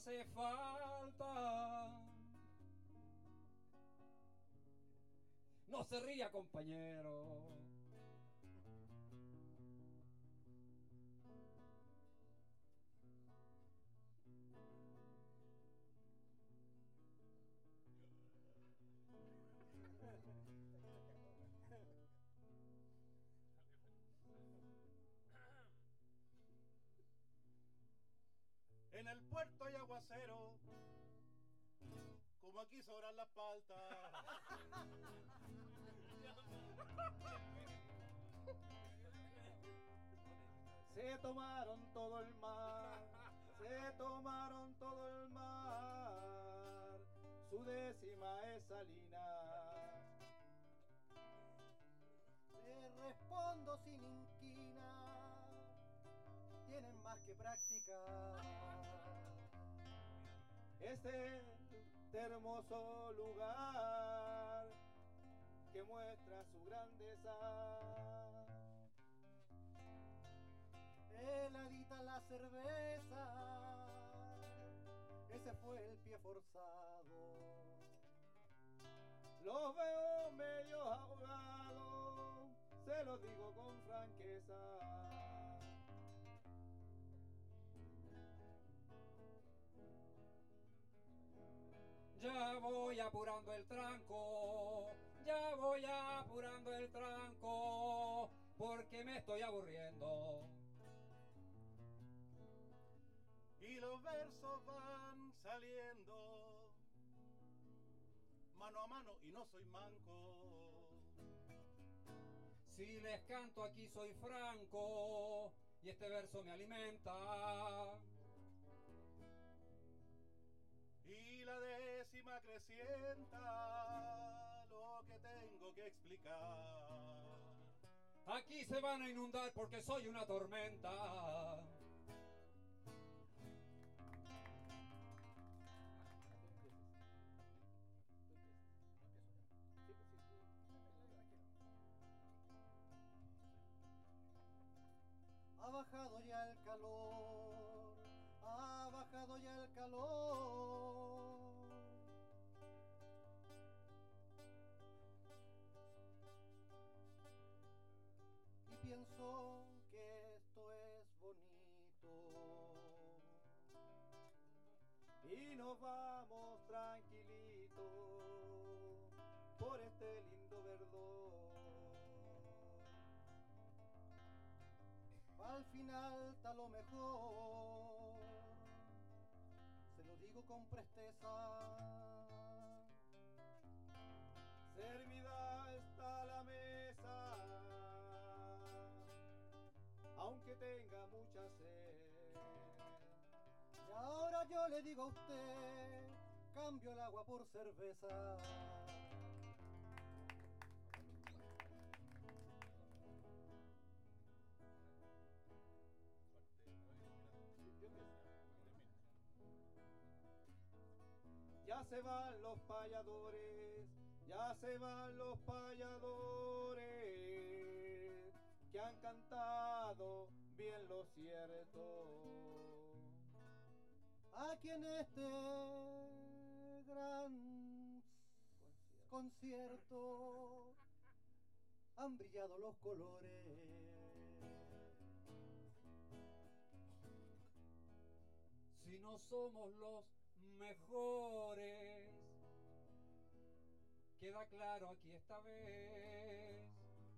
hace falta. No se ría, compañero. En el puerto hay aguacero, como aquí sobran las paltas. Se tomaron todo el mar, se tomaron todo el mar, su décima es Salina. Le respondo sin inquina, tienen más que practicar. Este hermoso lugar que muestra su grandeza. Heladita la cerveza, ese fue el pie forzado. Los veo medio ahogados, se los digo con franqueza. Ya voy apurando el tranco, ya voy apurando el tranco, porque me estoy aburriendo. Y los versos van saliendo mano a mano y no soy manco. Si les canto aquí soy franco y este verso me alimenta. Y la décima crecienta lo que tengo que explicar. Aquí se van a inundar porque soy una tormenta. Ha bajado ya el calor, ha bajado ya el calor. Y pienso que esto es bonito. Y nos vamos tranquilitos por este lindo verdor. Al final está lo mejor, se lo digo con presteza. Servida está la mesa, aunque tenga mucha sed. Y ahora yo le digo a usted, cambio el agua por cerveza. Ya se van los payadores, ya se van los payadores, que han cantado bien lo cierto. Aquí en este gran concierto han brillado los colores. Si no somos los mejores, queda claro aquí esta vez.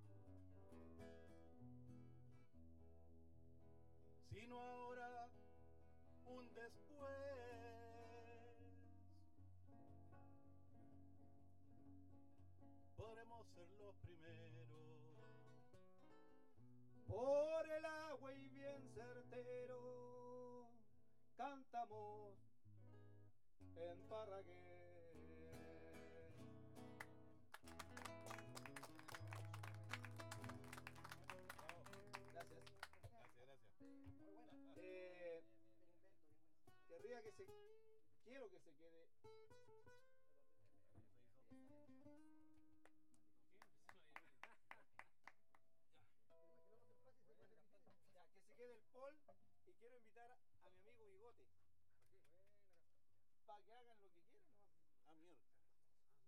Sino ahora un después. Podremos ser los primeros. Por el agua y bien certero, cantamos en Parragués. Gracias. Gracias. Muy buena. Querría que se... Quiero que se quede... Ya, que se quede el Paul y quiero invitar a mi amigo Bigote.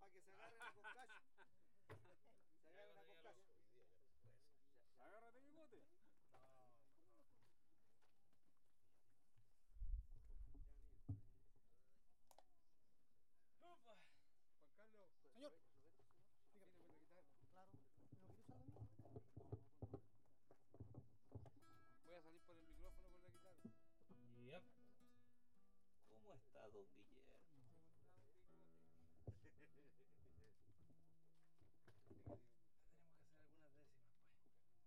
para que se agarren a Coscacho. Se agarren a Coscacho. Agárrate, bigote. Juan Carlos. Señor. Dígame. ¿Tiene la guitarra? Claro. ¿No quiere usar la mía? Voy a salir por el micrófono con la guitarra. Yep. ¿Cómo está don Guillermo? Tenemos que hacer algunas décimas, pues.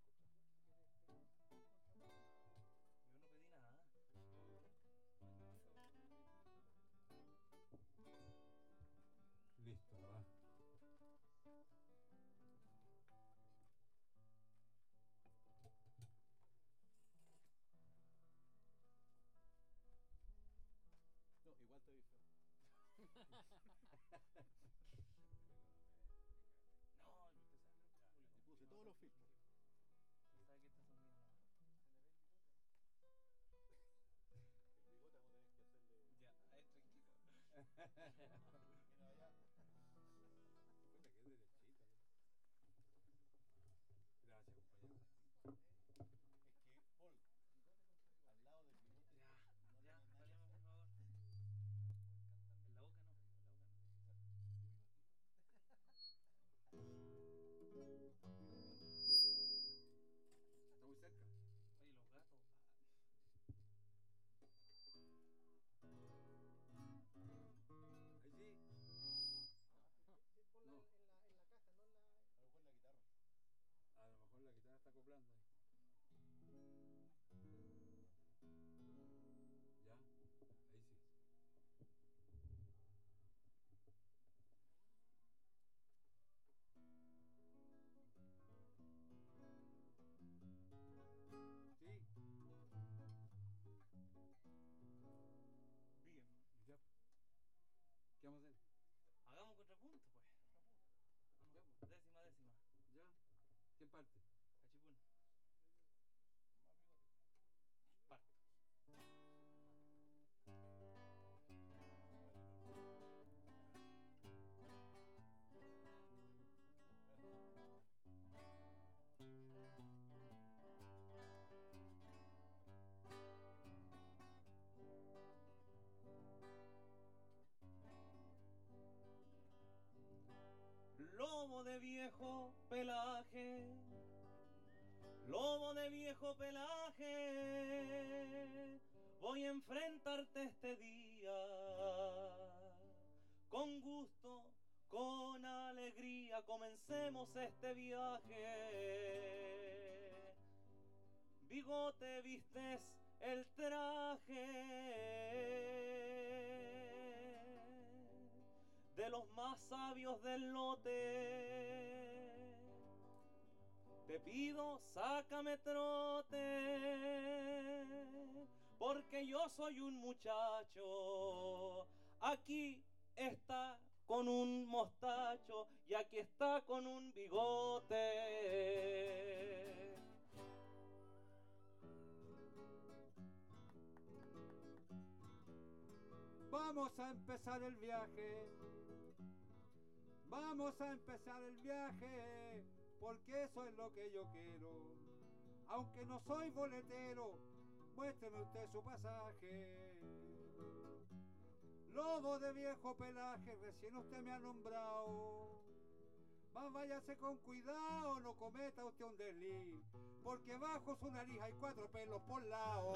Yo no pedí nada. Listo, ¿verdad? No, igual estoy feo. No, Le puse todos los filtros. sabe que estas son mías. El bigote vamos a tener que hacerle. Ya, ahí tranquilo. Mira allá. Puta que es derechita. Gracias, compañero. Es que, Paul, al lado del bigote. Ya, no ya, tiene nada que Mariano, por hacer. favor. En la boca no, en la boca no. Está muy cerca. Oye, los gatos. Ahí sí. Ponla No. en la caja, no en la... A lo mejor la guitarra. A lo mejor la guitarra está acoplando ahí. Ya, ahí sí. Sí. Bien. Ya. ¿Qué vamos a hacer? Hagamos contrapunto, pues. Ya, pues. Décima, décima. Ya. ¿Quién parte? Cachipún. Más bigote. Parto. Lobo de viejo pelaje, lobo de viejo pelaje, voy a enfrentarte este día, con gusto, con alegría, comencemos este viaje. Bigote, vistes el traje de los más sabios del lote. Te pido, sácame trote, porque yo soy un muchacho. Aquí está con un mostacho y aquí está con un bigote. Vamos a empezar el viaje. Vamos a empezar el viaje, porque eso es lo que yo quiero. Aunque no soy boletero, muéstreme usted su pasaje. Lobo de viejo pelaje, recién usted me ha nombrado. Más váyase con cuidado, no cometa usted un desliz, porque bajo su nariz hay 4 pelos por lado.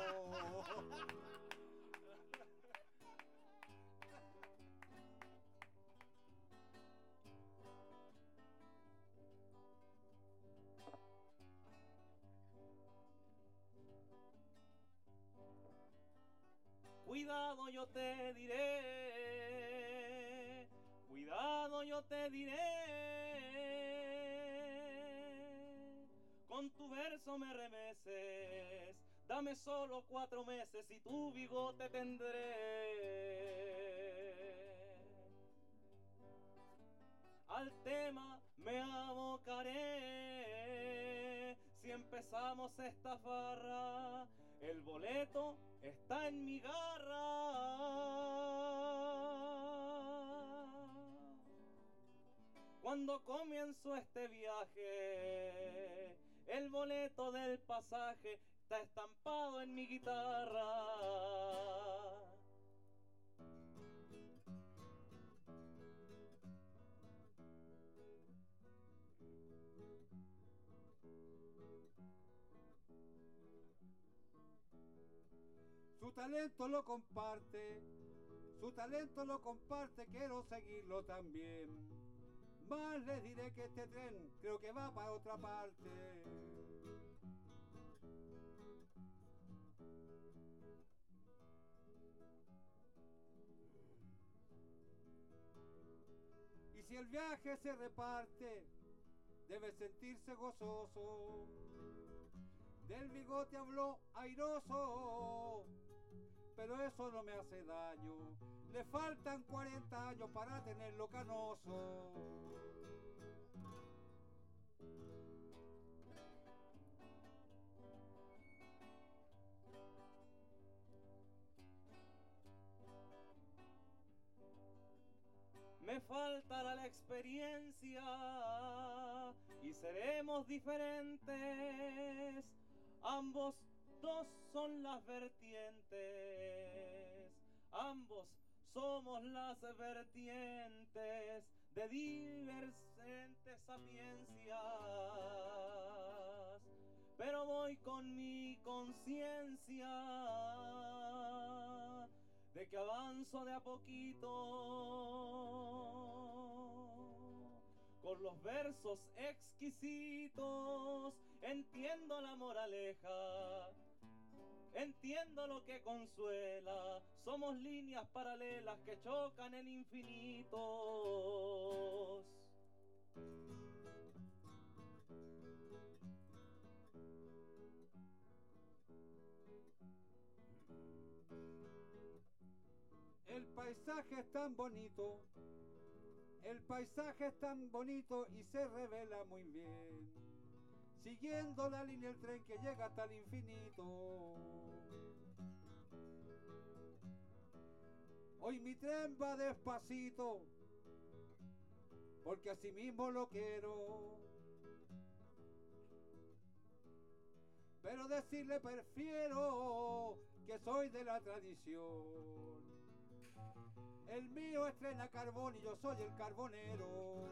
Cuidado yo te diré, cuidado yo te diré, con tu verso me remeces, dame solo 4 meses y tu bigote tendré. Al tema me abocaré, si empezamos esta farra, el boleto está en mi garra. cuando comienzo este viaje, el boleto del pasaje está estampado en mi guitarra. Su talento lo comparte, su talento lo comparte, quiero seguirlo también. Más les diré que este tren creo que va para otra parte. Y si el viaje se reparte, debe sentirse gozoso. Del bigote habló airoso, pero eso no me hace daño. Le faltan 40 años para tenerlo canoso. Me faltará la experiencia y seremos diferentes. Ambos dos son las vertientes. Ambos somos las vertientes de divergentes sapiencias. Pero voy con mi conciencia de que avanzo de a poquito con los versos exquisitos. Entiendo la moraleja, entiendo lo que consuela. Somos líneas paralelas que chocan en infinitos. El paisaje es tan bonito, el paisaje es tan bonito y se revela muy bien, siguiendo la línea del tren que llega hasta el infinito. Hoy mi tren va despacito, porque así mismo lo quiero. Pero decirle prefiero que soy de la tradición. El mío estrena carbón y yo soy el carbonero.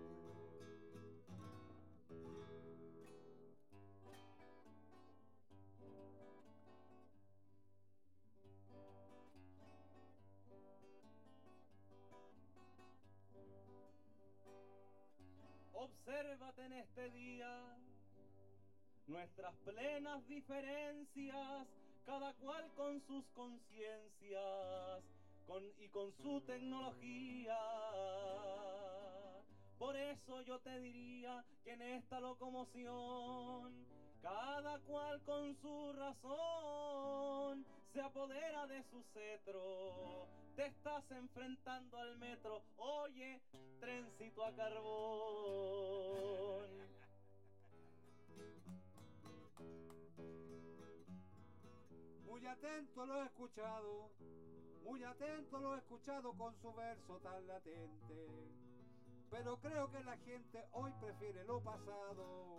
Obsérvate en este día nuestras plenas diferencias, cada cual con sus conciencias y con su tecnología. Por eso yo te diría que en esta locomoción, cada cual con su razón se apodera de su cetro. Te estás enfrentando al metro, oye, trencito a carbón. Muy atento lo he escuchado, muy atento lo he escuchado con su verso tan latente. Pero creo que la gente hoy prefiere lo pasado.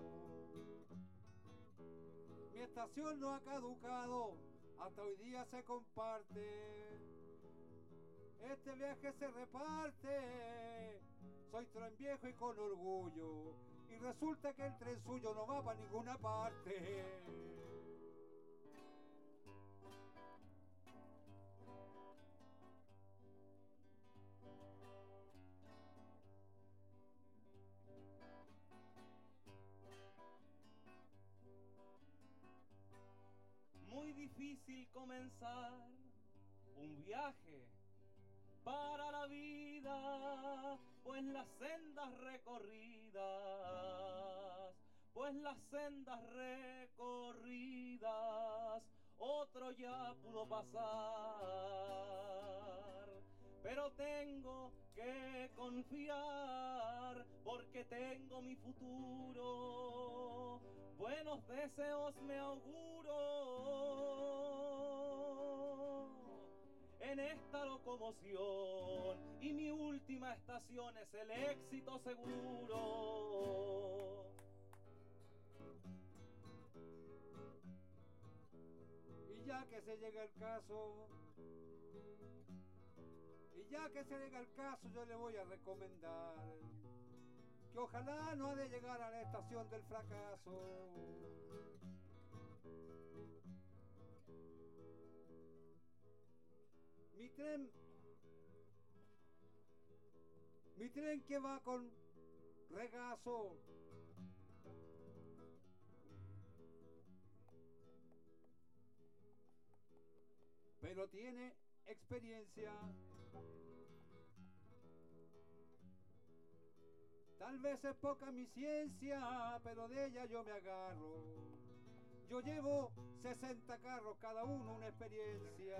Mi estación no ha caducado, hasta hoy día se comparte. Este viaje se reparte. Soy tren viejo y con orgullo, y resulta que el tren suyo no va para ninguna parte. Muy difícil comenzar un viaje para la vida, pues las sendas recorridas, otro ya pudo pasar. Pero tengo que confiar, porque tengo mi futuro. Buenos deseos me auguro. en esta locomoción y mi última estación es el éxito seguro. Y ya que se llega el caso, yo le voy a recomendar que ojalá no ha de llegar a la estación del fracaso. Mi tren que va con regazo, pero tiene experiencia. Tal vez es poca mi ciencia, pero de ella yo me agarro. Yo llevo 60 carros, cada uno una experiencia.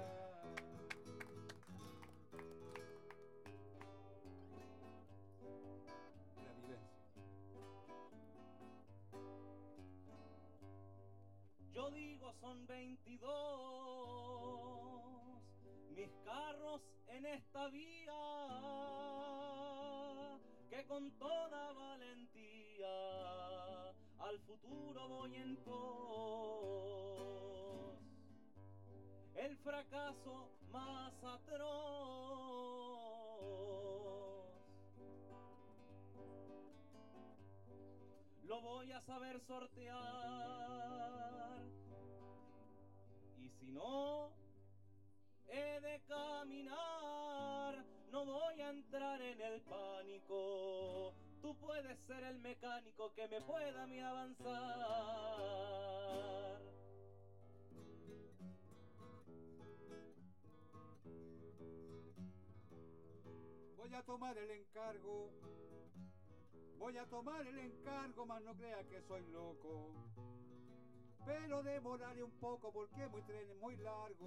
La vivencia. Yo digo son 22 mis carros en esta vía, que con toda valentía al futuro voy en pos. El fracaso más atroz lo voy a saber sortear, y si no he de caminar, no voy a entrar en el pánico. Tú puedes ser el mecánico que me pueda a mí avanzar. Voy a tomar el encargo, mas no crea que soy loco. Pero demoraré un poco porque mi tren es muy largo.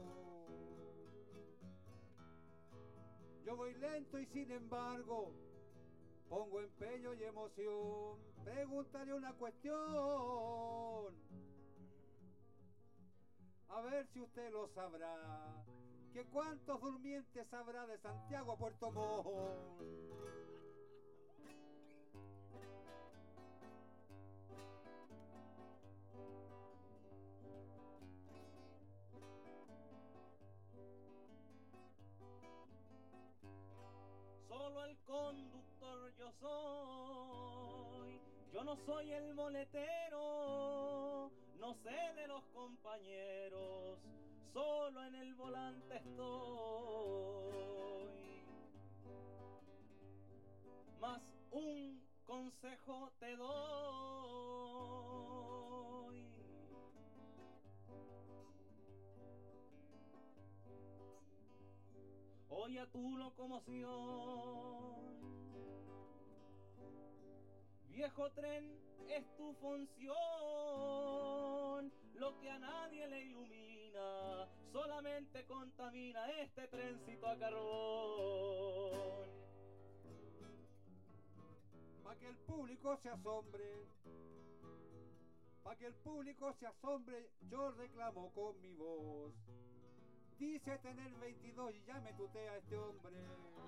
Yo voy lento y sin embargo pongo empeño y emoción. Preguntaré una cuestión, a ver si usted lo sabrá. ¿Que cuántos durmientes habrá de Santiago a Puerto Montt? Solo el conductor yo soy, yo no soy el moletero, no sé de los compañeros, solo en el volante estoy. Mas un consejo te doy: oye a tu locomoción, viejo tren, es tu función. Lo que a nadie le ilumina solamente contamina este trencito a carbón. Pa' que el público se asombre, yo reclamo con mi voz. Dice tener 22 y ya me tutea este hombre.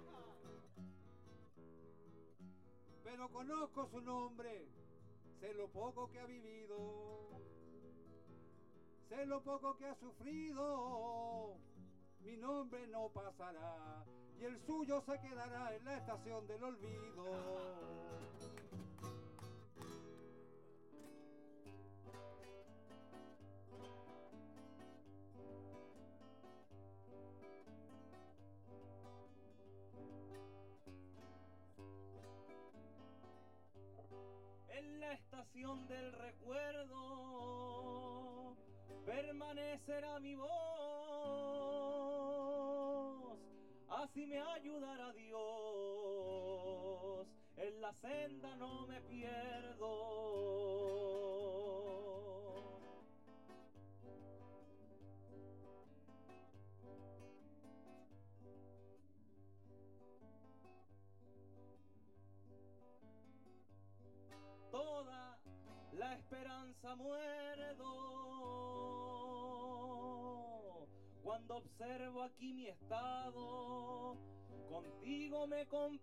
Pero conozco su nombre, sé lo poco que ha vivido, sé lo poco que ha sufrido. Mi nombre no pasará y el suyo se quedará en la estación del olvido. En la estación del recuerdo permanecerá mi voz, así me ayudará Dios, en la senda no me pierdo. Toda la esperanza muerdo Cuando observo aquí mi estado, contigo me he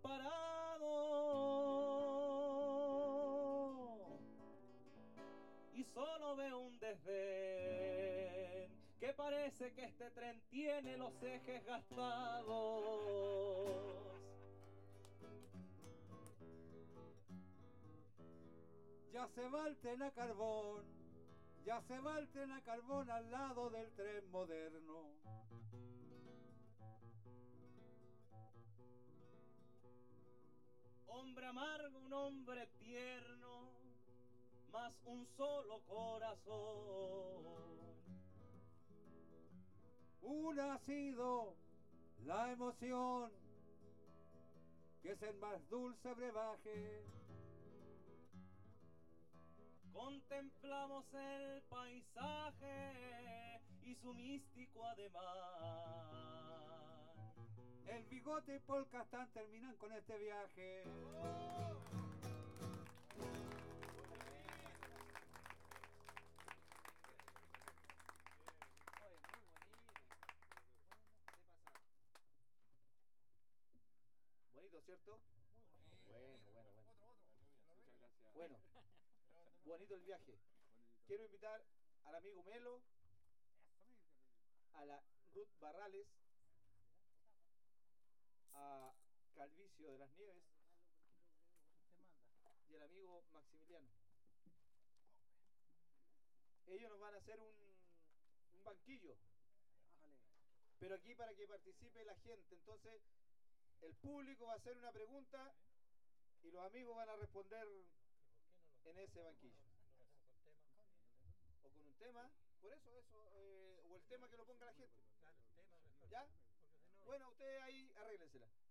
comparado y solo veo un desdén, que parece que este tren tiene los ejes gastados. Ya se va el tren a carbón, ya se va el tren a carbón al lado del tren moderno. Hombre amargo, un hombre tierno, más un solo corazón. Una ha sido la emoción, que es el más dulce brebaje. Contemplamos el paisaje y su místico ademán. El Bigote y Polcastán terminan con este viaje. Bonito, ¿cierto? Bueno, bonito el viaje. Quiero invitar al amigo Melo, a la Ruth Barrales, a Calvicio de las Nieves y al amigo Maximiliano. Ellos nos van a hacer un banquillo, pero aquí para que participe la gente. Entonces el público va a hacer una pregunta y los amigos van a responder en ese banquillo o con un tema, por eso o el tema que lo ponga la gente. ¿Ya? Bueno, ustedes ahí arréglensela.